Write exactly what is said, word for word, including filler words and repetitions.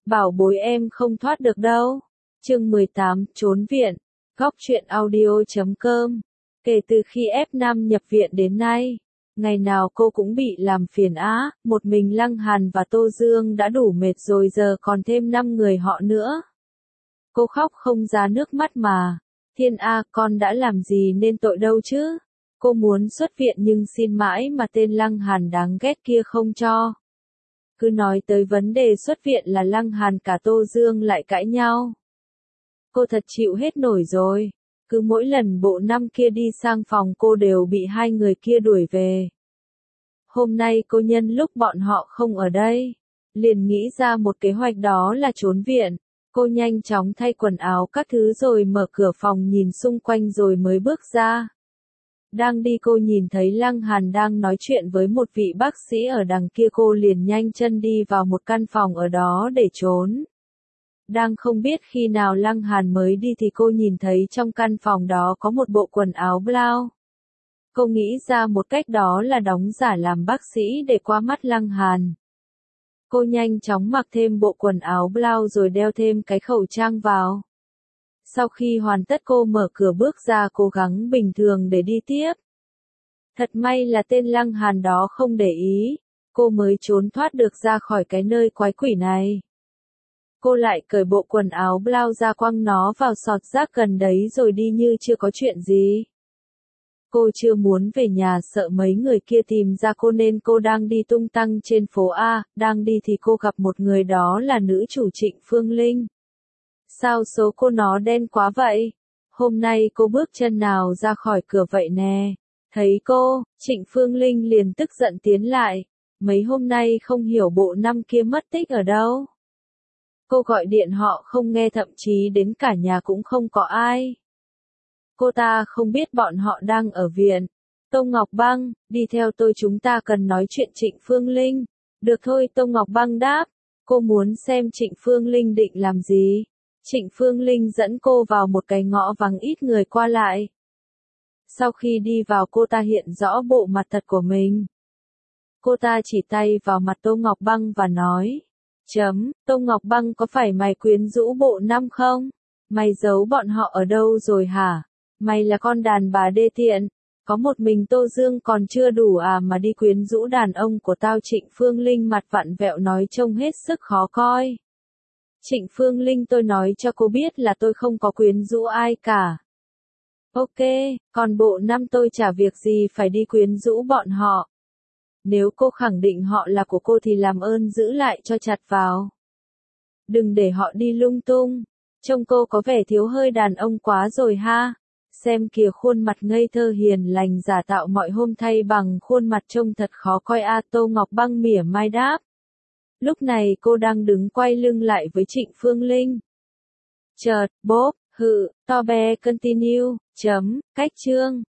Bảo bối em không thoát được đâu. Chương mười tám, trốn viện. Góc truyện audio chấm com. Kể từ khi ép Nam nhập viện đến nay, ngày nào cô cũng bị làm phiền á, một mình Lăng Hàn và Tô Dương đã đủ mệt rồi giờ còn thêm năm người họ nữa. Cô khóc không ra nước mắt mà. Thiên A, con đã làm gì nên tội đâu chứ? Cô muốn xuất viện nhưng xin mãi mà tên Lăng Hàn đáng ghét kia không cho. Cứ nói tới vấn đề xuất viện là Lăng Hàn cả Tô Dương lại cãi nhau. Cô thật chịu hết nổi rồi. Cứ mỗi lần bộ năm kia đi sang phòng cô đều bị hai người kia đuổi về. Hôm nay cô nhân lúc bọn họ không ở đây, liền nghĩ ra một kế hoạch đó là trốn viện. Cô nhanh chóng thay quần áo các thứ rồi mở cửa phòng nhìn xung quanh rồi mới bước ra. Đang đi cô nhìn thấy Lăng Hàn đang nói chuyện với một vị bác sĩ ở đằng kia, cô liền nhanh chân đi vào một căn phòng ở đó để trốn. Đang không biết khi nào Lăng Hàn mới đi thì cô nhìn thấy trong căn phòng đó có một bộ quần áo blau. Cô nghĩ ra một cách đó là đóng giả làm bác sĩ để qua mắt Lăng Hàn. Cô nhanh chóng mặc thêm bộ quần áo blau rồi đeo thêm cái khẩu trang vào. Sau khi hoàn tất cô mở cửa bước ra cố gắng bình thường để đi tiếp. Thật may là tên Lăng Hàn đó không để ý, cô mới trốn thoát được ra khỏi cái nơi quái quỷ này. Cô lại cởi bộ quần áo blau ra quăng nó vào sọt rác gần đấy rồi đi như chưa có chuyện gì. Cô chưa muốn về nhà sợ mấy người kia tìm ra cô nên cô đang đi tung tăng trên phố A, đang đi thì cô gặp một người đó là nữ chủ Trịnh Phương Linh. Sao số cô nó đen quá vậy? Hôm nay cô bước chân nào ra khỏi cửa vậy nè? Thấy cô, Trịnh Phương Linh liền tức giận tiến lại. Mấy hôm nay không hiểu bộ năm kia mất tích ở đâu. Cô gọi điện họ không nghe, thậm chí đến cả nhà cũng không có ai. Cô ta không biết bọn họ đang ở viện. Tô Ngọc Băng, đi theo tôi, chúng ta cần nói chuyện. Trịnh Phương Linh. Được thôi, Tô Ngọc Băng đáp. Cô muốn xem Trịnh Phương Linh định làm gì. Trịnh Phương Linh dẫn cô vào một cái ngõ vắng ít người qua lại. Sau khi đi vào cô ta hiện rõ bộ mặt thật của mình. Cô ta chỉ tay vào mặt Tô Ngọc Băng và nói. Chấm, Tô Ngọc Băng, có phải mày quyến rũ bộ năm không? Mày giấu bọn họ ở đâu rồi hả? Mày là con đàn bà đê tiện. Có một mình Tô Dương còn chưa đủ à mà đi quyến rũ đàn ông của tao? Trịnh Phương Linh mặt vặn vẹo nói trông hết sức khó coi. Trịnh Phương Linh, tôi nói cho cô biết là tôi không có quyến rũ ai cả. Ok, còn bộ năm tôi chả việc gì phải đi quyến rũ bọn họ. Nếu cô khẳng định họ là của cô thì làm ơn giữ lại cho chặt vào. Đừng để họ đi lung tung. Trông cô có vẻ thiếu hơi đàn ông quá rồi ha. Xem kìa, khuôn mặt ngây thơ hiền lành giả tạo mọi hôm thay bằng khuôn mặt trông thật khó coi a. Tô Ngọc Băng mỉa mai đáp. Lúc này cô đang đứng quay lưng lại với Trịnh Phương Linh. Chợt, bốp, hự, to bé continue, chấm, cách chương.